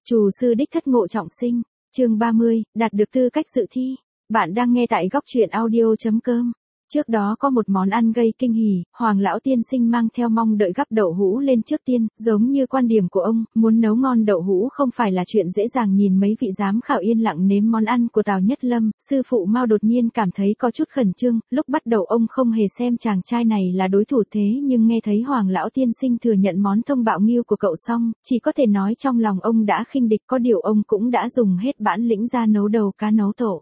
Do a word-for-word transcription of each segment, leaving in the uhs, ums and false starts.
Trù sư đích thất Ngộ Trọng Sinh, chương ba mươi, đạt được tư cách dự thi. Bạn đang nghe tại góc truyện audio chấm com. Trước đó có một món ăn gây kinh hỉ, Hoàng lão tiên sinh mang theo mong đợi gắp đậu hũ lên trước tiên, giống như quan điểm của ông, muốn nấu ngon đậu hũ không phải là chuyện dễ dàng. Nhìn mấy vị giám khảo yên lặng nếm món ăn của Tào Nhất Lâm, sư phụ Mao đột nhiên cảm thấy có chút khẩn trương, lúc bắt đầu ông không hề xem chàng trai này là đối thủ, thế nhưng nghe thấy Hoàng lão tiên sinh thừa nhận món thông bạo nghiêu của cậu xong, chỉ có thể nói trong lòng ông đã khinh địch, có điều ông cũng đã dùng hết bản lĩnh ra nấu đầu cá nấu tổ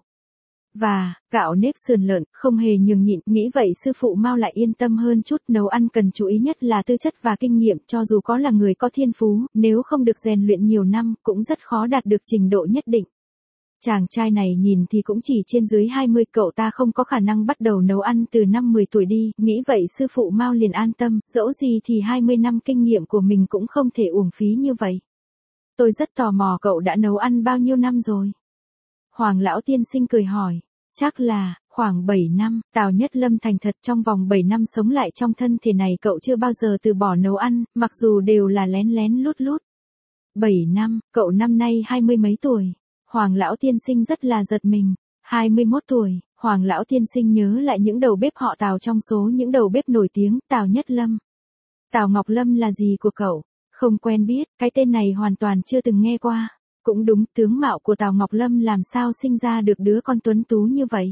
và gạo nếp sườn lợn, không hề nhường nhịn. Nghĩ vậy sư phụ Mao lại yên tâm hơn chút. Nấu ăn cần chú ý nhất là tư chất và kinh nghiệm, cho dù có là người có thiên phú, nếu không được rèn luyện nhiều năm, cũng rất khó đạt được trình độ nhất định. Chàng trai này nhìn thì cũng chỉ trên dưới hai mươi, cậu ta không có khả năng bắt đầu nấu ăn từ năm mười tuổi đi. Nghĩ vậy sư phụ Mao liền an tâm, dẫu gì thì hai mươi năm kinh nghiệm của mình cũng không thể uổng phí như vậy. Tôi rất tò mò cậu đã nấu ăn bao nhiêu năm rồi? Hoàng lão tiên sinh cười hỏi. Chắc là khoảng bảy năm, Tào Nhất Lâm thành thật, trong vòng bảy năm sống lại trong thân thể này cậu chưa bao giờ từ bỏ nấu ăn, mặc dù đều là lén lén lút lút. bảy năm, cậu năm nay hai mươi mấy tuổi? Hoàng lão tiên sinh rất là giật mình. hai mươi mốt tuổi, Hoàng lão tiên sinh nhớ lại những đầu bếp họ Tào trong số những đầu bếp nổi tiếng. Tào Nhất Lâm. Tào Ngọc Lâm là gì của cậu? Không quen biết, cái tên này hoàn toàn chưa từng nghe qua. Cũng đúng, tướng mạo của Tào Ngọc Lâm làm sao sinh ra được đứa con tuấn tú như vậy.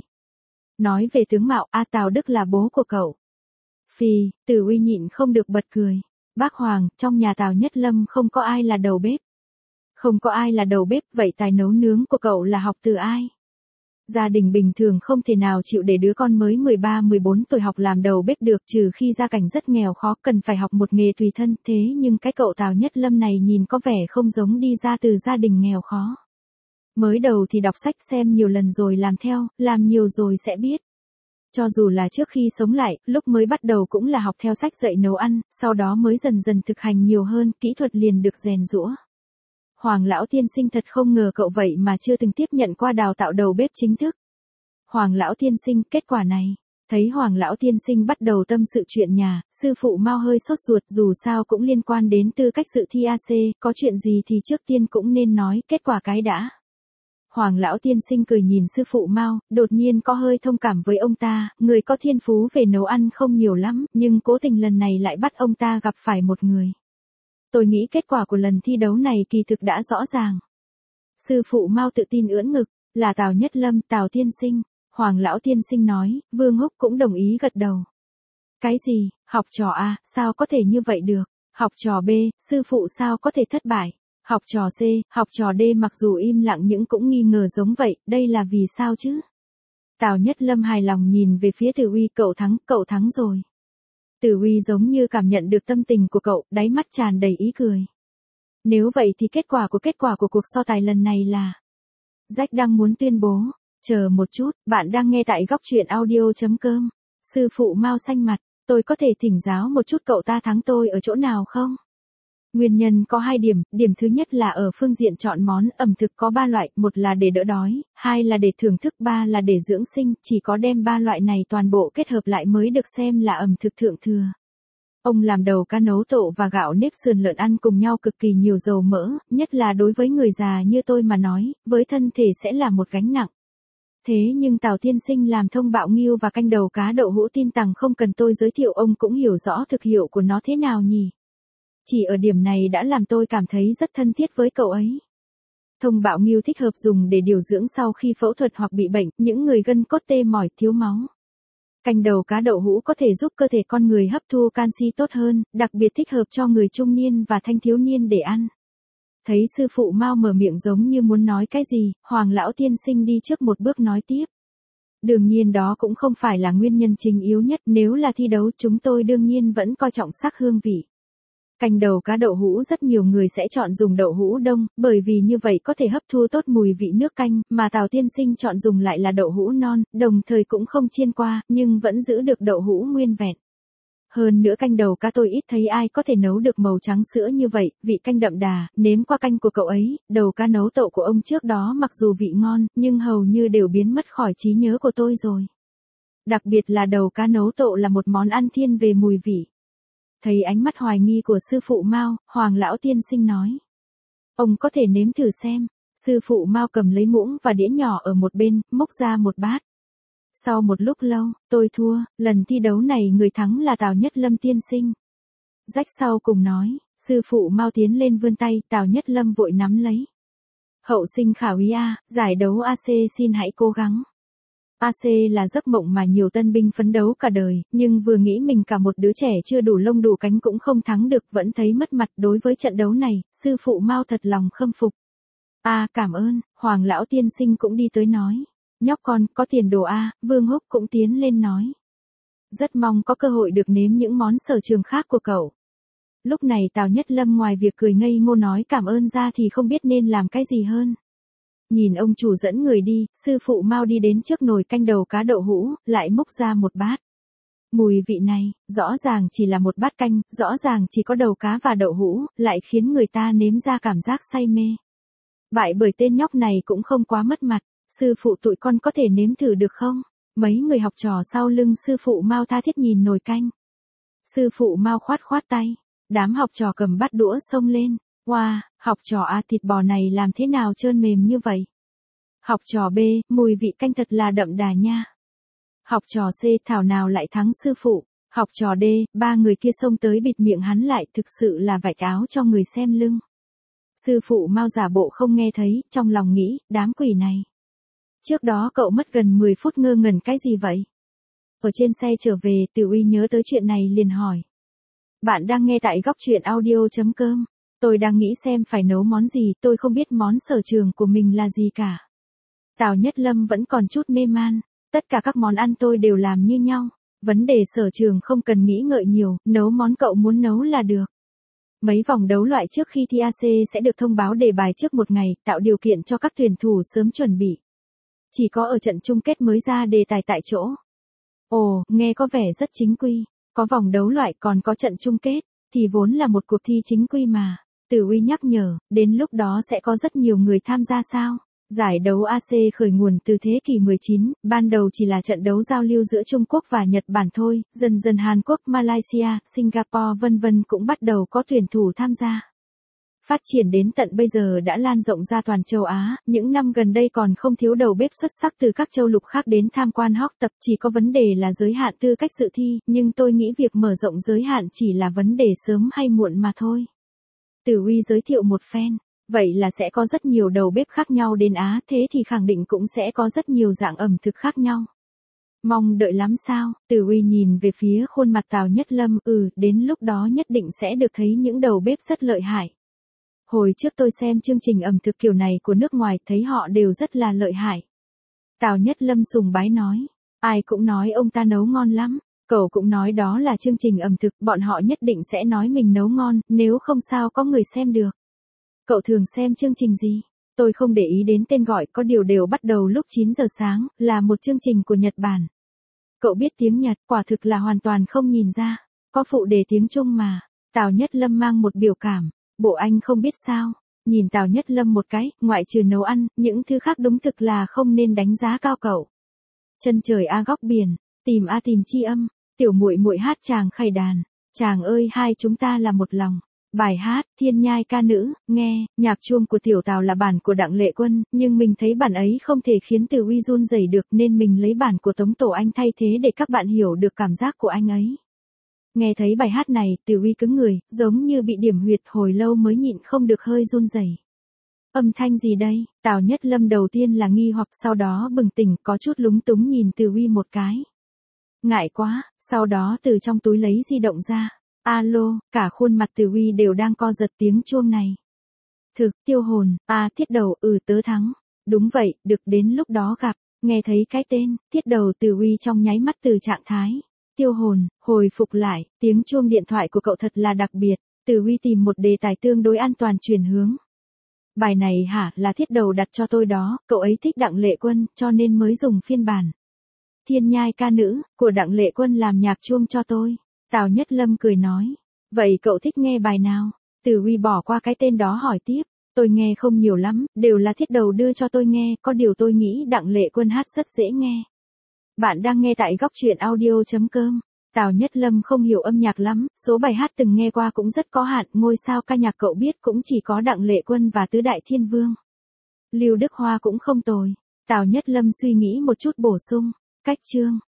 Nói về tướng mạo, A Tào Đức là bố của cậu. Phì, Từ Uy nhịn không được bật cười. Bác Hoàng, trong nhà Tào Nhất Lâm không có ai là đầu bếp. Không có ai là đầu bếp, vậy tài nấu nướng của cậu là học từ ai? Gia đình bình thường không thể nào chịu để đứa con mới mười ba mười bốn tuổi học làm đầu bếp được, trừ khi gia cảnh rất nghèo khó, cần phải học một nghề tùy thân. Thế nhưng cái cậu Tào Nhất Lâm này nhìn có vẻ không giống đi ra từ gia đình nghèo khó. Mới đầu thì đọc sách xem nhiều lần rồi làm theo, làm nhiều rồi sẽ biết. Cho dù là trước khi sống lại, lúc mới bắt đầu cũng là học theo sách dạy nấu ăn, sau đó mới dần dần thực hành nhiều hơn, kỹ thuật liền được rèn giũa. Hoàng lão tiên sinh thật không ngờ cậu vậy mà chưa từng tiếp nhận qua đào tạo đầu bếp chính thức. Hoàng lão tiên sinh, kết quả này. Thấy Hoàng lão tiên sinh bắt đầu tâm sự chuyện nhà, sư phụ Mao hơi sốt ruột, dù sao cũng liên quan đến tư cách dự thi a xê, có chuyện gì thì trước tiên cũng nên nói kết quả cái đã. Hoàng lão tiên sinh cười nhìn sư phụ Mao, đột nhiên có hơi thông cảm với ông ta, người có thiên phú về nấu ăn không nhiều lắm, nhưng cố tình lần này lại bắt ông ta gặp phải một người. Tôi nghĩ kết quả của lần thi đấu này kỳ thực đã rõ ràng. Sư phụ Mao tự tin ưỡn ngực, là Tào Nhất Lâm, Tào tiên sinh. Hoàng lão tiên sinh nói, Vương Húc cũng đồng ý gật đầu. Cái gì, học trò A, sao có thể như vậy được? Học trò B, sư phụ sao có thể thất bại? Học trò C, học trò D mặc dù im lặng nhưng cũng nghi ngờ giống vậy, đây là vì sao chứ? Tào Nhất Lâm hài lòng nhìn về phía Từ Uy, cậu thắng, cậu thắng rồi. Từ Uy giống như cảm nhận được tâm tình của cậu, đáy mắt tràn đầy ý cười. Nếu vậy thì kết quả của kết quả của cuộc so tài lần này là... Jack đang muốn tuyên bố. Chờ một chút, bạn đang nghe tại góc truyện audio chấm com. Sư phụ Mao xanh mặt, tôi có thể thỉnh giáo một chút cậu ta thắng tôi ở chỗ nào không? Nguyên nhân có hai điểm, điểm thứ nhất là ở phương diện chọn món ẩm thực có ba loại, một là để đỡ đói, hai là để thưởng thức, ba là để dưỡng sinh, chỉ có đem ba loại này toàn bộ kết hợp lại mới được xem là ẩm thực thượng thừa. Ông làm đầu cá nấu tổ và gạo nếp sườn lợn ăn cùng nhau cực kỳ nhiều dầu mỡ, nhất là đối với người già như tôi mà nói, với thân thể sẽ là một gánh nặng. Thế nhưng Tào tiên sinh làm thông bạo nghiêu và canh đầu cá đậu hũ tin rằng không cần tôi giới thiệu, ông cũng hiểu rõ thực hiệu của nó thế nào nhỉ? Chỉ ở điểm này đã làm tôi cảm thấy rất thân thiết với cậu ấy. Thông bạo nghiêu thích hợp dùng để điều dưỡng sau khi phẫu thuật hoặc bị bệnh, những người gân cốt tê mỏi, thiếu máu. Canh đầu cá đậu hũ có thể giúp cơ thể con người hấp thu canxi tốt hơn, đặc biệt thích hợp cho người trung niên và thanh thiếu niên để ăn. Thấy sư phụ Mao mở miệng giống như muốn nói cái gì, Hoàng lão tiên sinh đi trước một bước nói tiếp. Đương nhiên đó cũng không phải là nguyên nhân chính yếu nhất, nếu là thi đấu chúng tôi đương nhiên vẫn coi trọng sắc hương vị. Canh đầu cá đậu hũ rất nhiều người sẽ chọn dùng đậu hũ đông, bởi vì như vậy có thể hấp thu tốt mùi vị nước canh, mà Tào tiên sinh chọn dùng lại là đậu hũ non, đồng thời cũng không chiên qua, nhưng vẫn giữ được đậu hũ nguyên vẹn. Hơn nữa canh đầu cá tôi ít thấy ai có thể nấu được màu trắng sữa như vậy, vị canh đậm đà, nếm qua canh của cậu ấy, đầu cá nấu tậu của ông trước đó mặc dù vị ngon, nhưng hầu như đều biến mất khỏi trí nhớ của tôi rồi. Đặc biệt là đầu cá nấu tậu là một món ăn thiên về mùi vị. Thấy ánh mắt hoài nghi của sư phụ Mao, Hoàng lão tiên sinh nói. Ông có thể nếm thử xem. Sư phụ Mao cầm lấy muỗng và đĩa nhỏ ở một bên, múc ra một bát. Sau một lúc lâu, tôi thua, lần thi đấu này người thắng là Tào Nhất Lâm tiên sinh. Rách sau cùng nói, sư phụ Mao tiến lên vươn tay, Tào Nhất Lâm vội nắm lấy. Hậu sinh khả úy A, giải đấu a xê xin hãy cố gắng. a xê là giấc mộng mà nhiều tân binh phấn đấu cả đời, nhưng vừa nghĩ mình cả một đứa trẻ chưa đủ lông đủ cánh cũng không thắng được vẫn thấy mất mặt đối với trận đấu này, sư phụ Mao thật lòng khâm phục. A cảm ơn, Hoàng lão tiên sinh cũng đi tới nói. Nhóc con, có tiền đồ A, Vương Húc cũng tiến lên nói. Rất mong có cơ hội được nếm những món sở trường khác của cậu. Lúc này Tào Nhất Lâm ngoài việc cười ngây ngô nói cảm ơn ra thì không biết nên làm cái gì hơn. Nhìn ông chủ dẫn người đi, sư phụ Mao đi đến trước nồi canh đầu cá đậu hũ, lại múc ra một bát. Mùi vị này, rõ ràng chỉ là một bát canh, rõ ràng chỉ có đầu cá và đậu hũ, lại khiến người ta nếm ra cảm giác say mê. Bại bởi tên nhóc này cũng không quá mất mặt, sư phụ tụi con có thể nếm thử được không? Mấy người học trò sau lưng sư phụ Mao tha thiết nhìn nồi canh. Sư phụ Mao khoát khoát tay, đám học trò cầm bát đũa xông lên. Wow, học trò A thịt bò này làm thế nào trơn mềm như vậy? Học trò B, mùi vị canh thật là đậm đà nha. Học trò C, thảo nào lại thắng sư phụ. Học trò D, ba người kia xông tới bịt miệng hắn lại, thực sự là vạch áo cho người xem lưng. Sư phụ Mao giả bộ không nghe thấy, trong lòng nghĩ, đám quỷ này. Trước đó cậu mất gần mười phút ngơ ngẩn cái gì vậy? Ở trên xe trở về, Từ Uy nhớ tới chuyện này liền hỏi. Bạn đang nghe tại góc truyện audio chấm com. Tôi đang nghĩ xem phải nấu món gì, tôi không biết món sở trường của mình là gì cả. Tào Nhất Lâm vẫn còn chút mê man, tất cả các món ăn tôi đều làm như nhau, vấn đề sở trường không cần nghĩ ngợi nhiều, nấu món cậu muốn nấu là được. Mấy vòng đấu loại trước khi thi a xê sẽ được thông báo đề bài trước một ngày, tạo điều kiện cho các tuyển thủ sớm chuẩn bị. Chỉ có ở trận chung kết mới ra đề tài tại chỗ. Ồ, nghe có vẻ rất chính quy, có vòng đấu loại còn có trận chung kết, thì vốn là một cuộc thi chính quy mà. Từ Uy nhắc nhở, đến lúc đó sẽ có rất nhiều người tham gia sao? Giải đấu a xê khởi nguồn từ thế kỷ mười chín, ban đầu chỉ là trận đấu giao lưu giữa Trung Quốc và Nhật Bản thôi, dần dần Hàn Quốc, Malaysia, Singapore vân vân cũng bắt đầu có tuyển thủ tham gia. Phát triển đến tận bây giờ đã lan rộng ra toàn châu Á, những năm gần đây còn không thiếu đầu bếp xuất sắc từ các châu lục khác đến tham quan học tập, chỉ có vấn đề là giới hạn tư cách dự thi, nhưng tôi nghĩ việc mở rộng giới hạn chỉ là vấn đề sớm hay muộn mà thôi. Từ Uy giới thiệu một phen, vậy là sẽ có rất nhiều đầu bếp khác nhau đến Á, thế thì khẳng định cũng sẽ có rất nhiều dạng ẩm thực khác nhau. Mong đợi lắm sao? Từ Uy nhìn về phía khuôn mặt Tào Nhất Lâm, ừ, đến lúc đó nhất định sẽ được thấy những đầu bếp rất lợi hại. Hồi trước tôi xem chương trình ẩm thực kiểu này của nước ngoài thấy họ đều rất là lợi hại. Tào Nhất Lâm sùng bái nói, ai cũng nói ông ta nấu ngon lắm, cậu cũng nói đó là chương trình ẩm thực, bọn họ nhất định sẽ nói mình nấu ngon, nếu không sao có người xem được. Cậu thường xem chương trình gì? Tôi không để ý đến tên gọi, có điều đều bắt đầu lúc chín giờ sáng, là một chương trình của Nhật Bản. Cậu biết tiếng Nhật, quả thực là hoàn toàn không nhìn ra, có phụ đề tiếng Trung mà. Tào Nhất Lâm mang một biểu cảm. Bộ anh không biết sao, nhìn Tào Nhất Lâm một cái, ngoại trừ nấu ăn, những thứ khác đúng thực là không nên đánh giá cao cậu. Chân trời a góc biển, tìm a tìm chi âm, tiểu muội muội hát chàng khẩy đàn, chàng ơi hai chúng ta là một lòng. Bài hát, thiên nhai ca nữ, nghe, nhạc chuông của tiểu Tào là bản của Đặng Lệ Quân, nhưng mình thấy bản ấy không thể khiến Từ Uy run rẩy được nên mình lấy bản của Tống Tổ Anh thay thế để các bạn hiểu được cảm giác của anh ấy. Nghe thấy bài hát này, Từ Uy cứng người, giống như bị điểm huyệt hồi lâu mới nhịn không được hơi run rẩy. Âm thanh gì đây? Tào Nhất Lâm đầu tiên là nghi hoặc sau đó bừng tỉnh có chút lúng túng nhìn Từ Uy một cái. Ngại quá, sau đó từ trong túi lấy di động ra. Alo, cả khuôn mặt Từ Uy đều đang co giật tiếng chuông này. Thực, tiêu hồn, à Thiết Đầu, ừ tớ thắng. Đúng vậy, được đến lúc đó gặp, nghe thấy cái tên, Thiết Đầu Từ Uy trong nháy mắt từ trạng thái. Tiêu hồn, hồi phục lại, tiếng chuông điện thoại của cậu thật là đặc biệt, Từ Uy tìm một đề tài tương đối an toàn chuyển hướng. Bài này hả, là Thiết Đầu đặt cho tôi đó, cậu ấy thích Đặng Lệ Quân, cho nên mới dùng phiên bản Thiên nhai ca nữ, của Đặng Lệ Quân làm nhạc chuông cho tôi. Tào Nhất Lâm cười nói, vậy cậu thích nghe bài nào? Từ Uy bỏ qua cái tên đó hỏi tiếp, tôi nghe không nhiều lắm, đều là Thiết Đầu đưa cho tôi nghe, có điều tôi nghĩ Đặng Lệ Quân hát rất dễ nghe. Bạn đang nghe tại góc truyện audio chấm com. Tào Nhất Lâm không hiểu âm nhạc lắm, số bài hát từng nghe qua cũng rất có hạn, ngôi sao ca nhạc cậu biết cũng chỉ có Đặng Lệ Quân và Tứ Đại Thiên Vương. Lưu Đức Hoa cũng không tồi. Tào Nhất Lâm suy nghĩ một chút bổ sung, cách chương.